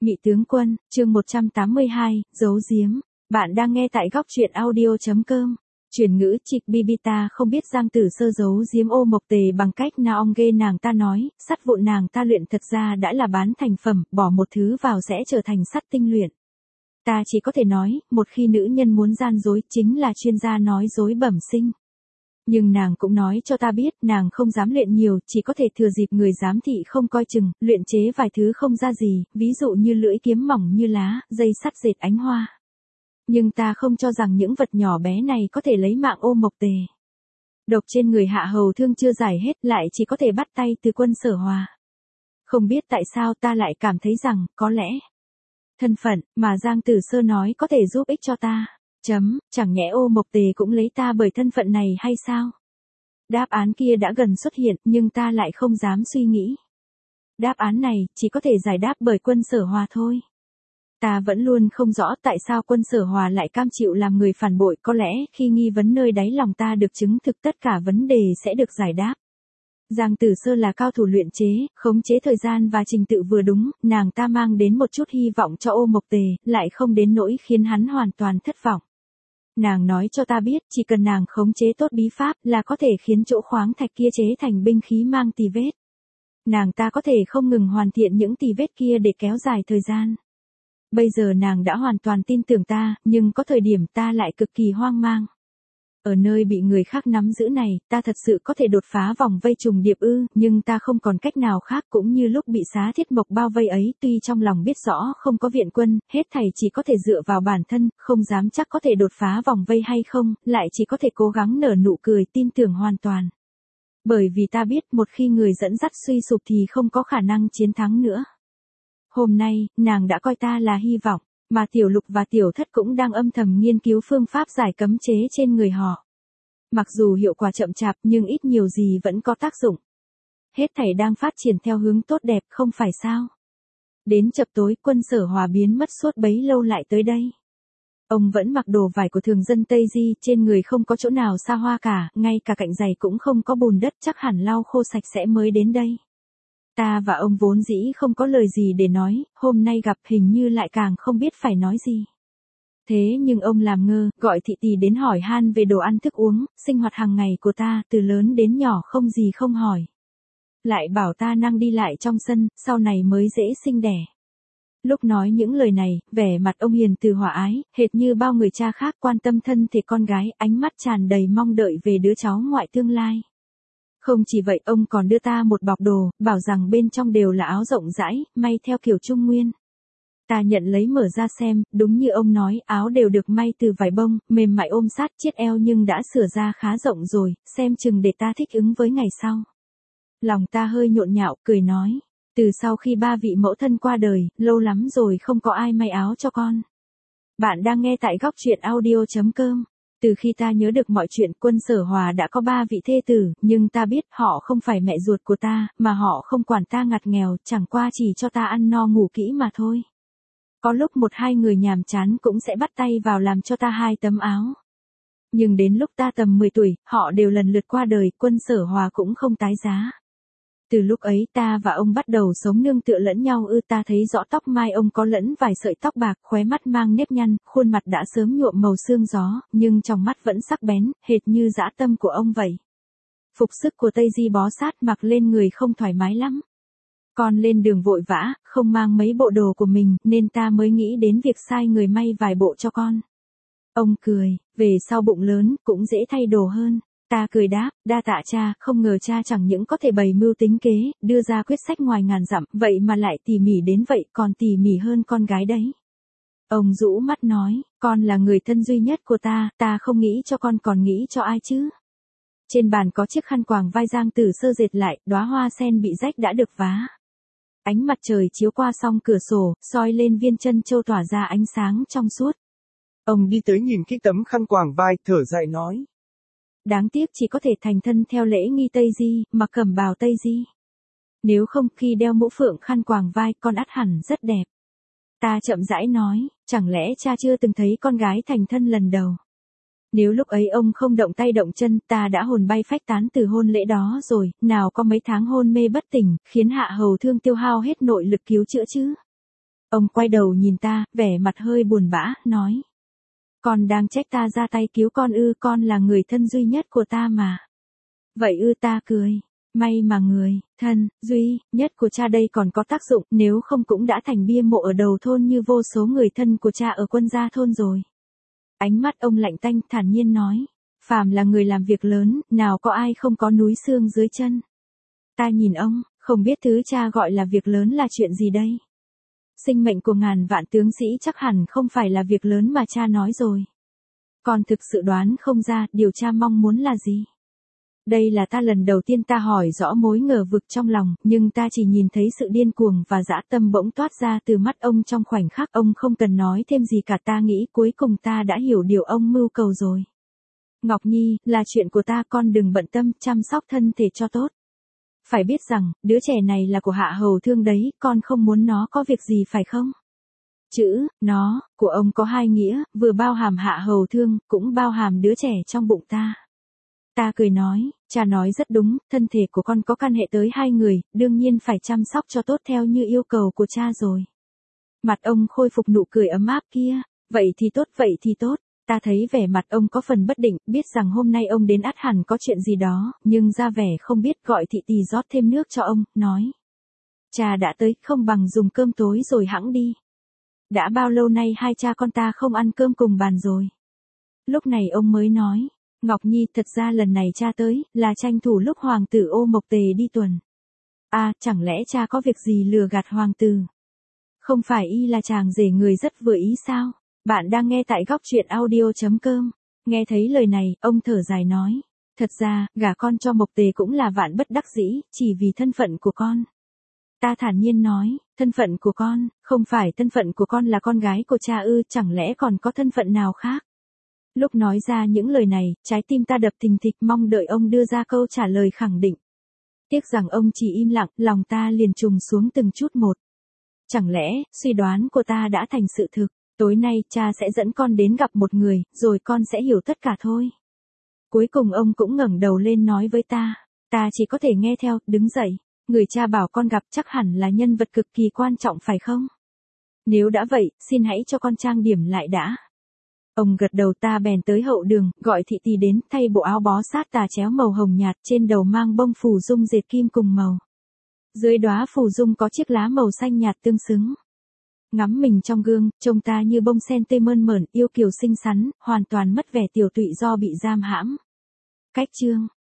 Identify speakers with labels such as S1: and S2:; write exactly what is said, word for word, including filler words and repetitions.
S1: Mị tướng quân, chương một trăm tám mươi hai, giấu giếm. Bạn đang nghe tại góc truyện audio.com. Chuyển ngữ trịch Bibita không biết Giang Tử Sơ giấu giếm Ô Mộc Tề bằng cách nào ông ghê nàng ta nói, sắt vụn nàng ta luyện thật ra đã là bán thành phẩm, bỏ một thứ vào sẽ trở thành sắt tinh luyện. Ta chỉ có thể nói, một khi nữ nhân muốn gian dối chính là chuyên gia nói dối bẩm sinh. Nhưng nàng cũng nói cho ta biết nàng không dám luyện nhiều, chỉ có thể thừa dịp người giám thị không coi chừng, luyện chế vài thứ không ra gì, ví dụ như lưỡi kiếm mỏng như lá, dây sắt dệt ánh hoa. Nhưng ta không cho rằng những vật nhỏ bé này có thể lấy mạng Ô Mộc Tề. Độc trên người Hạ Hầu Thương chưa giải hết lại chỉ có thể bắt tay từ Quân Sở Hòa. Không biết tại sao ta lại cảm thấy rằng, có lẽ, thân phận mà Giang Tử Sơ nói có thể giúp ích cho ta. Chấm, chẳng nhẽ Ô Mộc Tề cũng lấy ta bởi thân phận này hay sao? Đáp án kia đã gần xuất hiện nhưng ta lại không dám suy nghĩ. Đáp án này chỉ có thể giải đáp bởi Quân Sở Hòa thôi. Ta vẫn luôn không rõ tại sao Quân Sở Hòa lại cam chịu làm người phản bội, có lẽ khi nghi vấn nơi đáy lòng ta được chứng thực tất cả vấn đề sẽ được giải đáp. Giang Tử Sơ là cao thủ luyện chế, khống chế thời gian và trình tự vừa đúng, nàng ta mang đến một chút hy vọng cho Ô Mộc Tề, lại không đến nỗi khiến hắn hoàn toàn thất vọng. Nàng nói cho ta biết chỉ cần nàng khống chế tốt bí pháp là có thể khiến chỗ khoáng thạch kia chế thành binh khí mang tì vết. Nàng ta có thể không ngừng hoàn thiện những tì vết kia để kéo dài thời gian. Bây giờ nàng đã hoàn toàn tin tưởng ta, nhưng có thời điểm ta lại cực kỳ hoang mang. Ở nơi bị người khác nắm giữ này, ta thật sự có thể đột phá vòng vây trùng điệp ư, nhưng ta không còn cách nào khác, cũng như lúc bị Xá Thiết Mộc bao vây ấy, tuy trong lòng biết rõ không có viện quân, hết thảy chỉ có thể dựa vào bản thân, không dám chắc có thể đột phá vòng vây hay không, lại chỉ có thể cố gắng nở nụ cười tin tưởng hoàn toàn. Bởi vì ta biết một khi người dẫn dắt suy sụp thì không có khả năng chiến thắng nữa. Hôm nay, nàng đã coi ta là hy vọng. Mà Tiểu Lục và Tiểu Thất cũng đang âm thầm nghiên cứu phương pháp giải cấm chế trên người họ. Mặc dù hiệu quả chậm chạp nhưng ít nhiều gì vẫn có tác dụng. Hết thảy đang phát triển theo hướng tốt đẹp không phải sao? Đến chập tối Quân Sở Hòa biến mất suốt bấy lâu lại tới đây. Ông vẫn mặc đồ vải của thường dân Tây Di, trên người không có chỗ nào xa hoa cả, ngay cả cạnh giày cũng không có bùn đất, chắc hẳn lau khô sạch sẽ mới đến đây. Ta và ông vốn dĩ không có lời gì để nói, hôm nay gặp hình như lại càng không biết phải nói gì. Thế nhưng ông làm ngơ, gọi thị tỳ đến hỏi han về đồ ăn thức uống, sinh hoạt hàng ngày của ta, từ lớn đến nhỏ không gì không hỏi. Lại bảo ta năng đi lại trong sân, sau này mới dễ sinh đẻ. Lúc nói những lời này, vẻ mặt ông hiền từ hòa ái, hệt như bao người cha khác quan tâm thân thể con gái, ánh mắt tràn đầy mong đợi về đứa cháu ngoại tương lai. Không chỉ vậy, ông còn đưa ta một bọc đồ, bảo rằng bên trong đều là áo rộng rãi, may theo kiểu Trung Nguyên. Ta nhận lấy mở ra xem, đúng như ông nói, áo đều được may từ vải bông, mềm mại ôm sát chiếc eo nhưng đã sửa ra khá rộng rồi, xem chừng để ta thích ứng với ngày sau. Lòng ta hơi nhộn nhạo, cười nói, từ sau khi ba vị mẫu thân qua đời, lâu lắm rồi không có ai may áo cho con. Bạn đang nghe tại góc truyện audio.com. Từ khi ta nhớ được mọi chuyện, Quân Sở Hòa đã có ba vị thê tử, nhưng ta biết họ không phải mẹ ruột của ta, mà họ không quản ta ngặt nghèo, chẳng qua chỉ cho ta ăn no ngủ kỹ mà thôi. Có lúc một hai người nhàm chán cũng sẽ bắt tay vào làm cho ta hai tấm áo. Nhưng đến lúc ta tầm mười tuổi, họ đều lần lượt qua đời, Quân Sở Hòa cũng không tái giá. Từ lúc ấy ta và ông bắt đầu sống nương tựa lẫn nhau ư, ta thấy rõ tóc mai ông có lẫn vài sợi tóc bạc, khóe mắt mang nếp nhăn, khuôn mặt đã sớm nhuộm màu sương gió, nhưng trong mắt vẫn sắc bén, hệt như dã tâm của ông vậy. Phục sức của Tây Di bó sát mặc lên người không thoải mái lắm. Con lên đường vội vã, không mang mấy bộ đồ của mình, nên ta mới nghĩ đến việc sai người may vài bộ cho con. Ông cười, về sau bụng lớn, cũng dễ thay đồ hơn. Ta cười đáp, đa tạ cha, không ngờ cha chẳng những có thể bày mưu tính kế, đưa ra quyết sách ngoài ngàn dặm, vậy mà lại tỉ mỉ đến vậy, còn tỉ mỉ hơn con gái đấy. Ông rũ mắt nói, con là người thân duy nhất của ta, ta không nghĩ cho con còn nghĩ cho ai chứ. Trên bàn có chiếc khăn quàng vai Giang Tử Sơ dệt lại, đóa hoa sen bị rách đã được vá. Ánh mặt trời chiếu qua song cửa sổ, soi lên viên chân châu tỏa ra ánh sáng trong suốt.
S2: Ông đi tới nhìn cái tấm khăn quàng vai, thở dài nói.
S1: Đáng tiếc chỉ có thể thành thân theo lễ nghi Tây Di, mặc cẩm bào Tây Di. Nếu không khi đeo mũ phượng khăn quàng vai con ắt hẳn rất đẹp. Ta chậm rãi nói, chẳng lẽ cha chưa từng thấy con gái thành thân lần đầu. Nếu lúc ấy ông không động tay động chân ta đã hồn bay phách tán từ hôn lễ đó rồi, nào có mấy tháng hôn mê bất tỉnh, khiến Hạ Hầu Thương tiêu hao hết nội lực cứu chữa chứ. Ông quay đầu nhìn ta, vẻ mặt hơi buồn bã, nói. Con đang trách ta ra tay cứu con ư, con là người thân duy nhất của ta mà. Vậy ư, ta cười. May mà người, thân, duy, nhất của cha đây còn có tác dụng, nếu không cũng đã thành bia mộ ở đầu thôn như vô số người thân của cha ở Quân Gia thôn rồi. Ánh mắt ông lạnh tanh, thản nhiên nói. Phàm là người làm việc lớn, nào có ai không có núi xương dưới chân. Ta nhìn ông, không biết thứ cha gọi là việc lớn là chuyện gì đây. Sinh mệnh của ngàn vạn tướng sĩ chắc hẳn không phải là việc lớn mà cha nói rồi. Còn thực sự đoán không ra, điều cha mong muốn là gì. Đây là ta lần đầu tiên ta hỏi rõ mối ngờ vực trong lòng, nhưng ta chỉ nhìn thấy sự điên cuồng và dã tâm bỗng toát ra từ mắt ông trong khoảnh khắc. Ông không cần nói thêm gì cả, ta nghĩ cuối cùng ta đã hiểu điều ông mưu cầu rồi. Ngọc Nhi, là chuyện của ta, con đừng bận tâm, chăm sóc thân thể cho tốt. Phải biết rằng, đứa trẻ này là của Hạ Hầu Thương đấy, con không muốn nó có việc gì phải không? Chữ, nó, của ông có hai nghĩa, vừa bao hàm Hạ Hầu Thương, cũng bao hàm đứa trẻ trong bụng ta. Ta cười nói, cha nói rất đúng, thân thể của con có can hệ tới hai người, đương nhiên phải chăm sóc cho tốt theo như yêu cầu của cha rồi. Mặt ông khôi phục nụ cười ấm áp kia, vậy thì tốt, vậy thì tốt. Ta thấy vẻ mặt ông có phần bất định, biết rằng hôm nay ông đến ắt hẳn có chuyện gì đó, nhưng ra vẻ không biết, gọi thị tỳ rót thêm nước cho ông, nói. Cha đã tới, không bằng dùng cơm tối rồi hẵng đi. Đã bao lâu nay hai cha con ta không ăn cơm cùng bàn rồi. Lúc này ông mới nói, Ngọc Nhi, thật ra lần này cha tới, là tranh thủ lúc hoàng tử Ô Mộc Tề đi tuần. À, chẳng lẽ cha có việc gì lừa gạt hoàng tử? Không phải y là chàng rể người rất vừa ý sao? Bạn đang nghe tại góc truyện audio.com. Nghe thấy lời này, ông thở dài nói. Thật ra, gả con cho Mộc Tề cũng là vạn bất đắc dĩ, chỉ vì thân phận của con. Ta thản nhiên nói, thân phận của con, không phải thân phận của con là con gái của cha ư, chẳng lẽ còn có thân phận nào khác? Lúc nói ra những lời này, trái tim ta đập thình thịch, mong đợi ông đưa ra câu trả lời khẳng định. Tiếc rằng ông chỉ im lặng, lòng ta liền trùng xuống từng chút một. Chẳng lẽ, suy đoán của ta đã thành sự thực, tối nay cha sẽ dẫn con đến gặp một người, rồi con sẽ hiểu tất cả thôi. Cuối cùng ông cũng ngẩng đầu lên nói với ta, ta chỉ có thể nghe theo, đứng dậy. Người cha bảo con gặp chắc hẳn là nhân vật cực kỳ quan trọng phải không? Nếu đã vậy, xin hãy cho con trang điểm lại đã. Ông gật đầu, ta bèn tới hậu đường, gọi thị tỳ đến, thay bộ áo bó sát tà chéo màu hồng nhạt, trên đầu mang bông phù dung dệt kim cùng màu. Dưới đóa phù dung có chiếc lá màu xanh nhạt tương xứng. Ngắm mình trong gương, trông ta như bông sen tê mơn mởn, yêu kiều xinh xắn, hoàn toàn mất vẻ tiểu tụy do bị giam hãm. Cách chương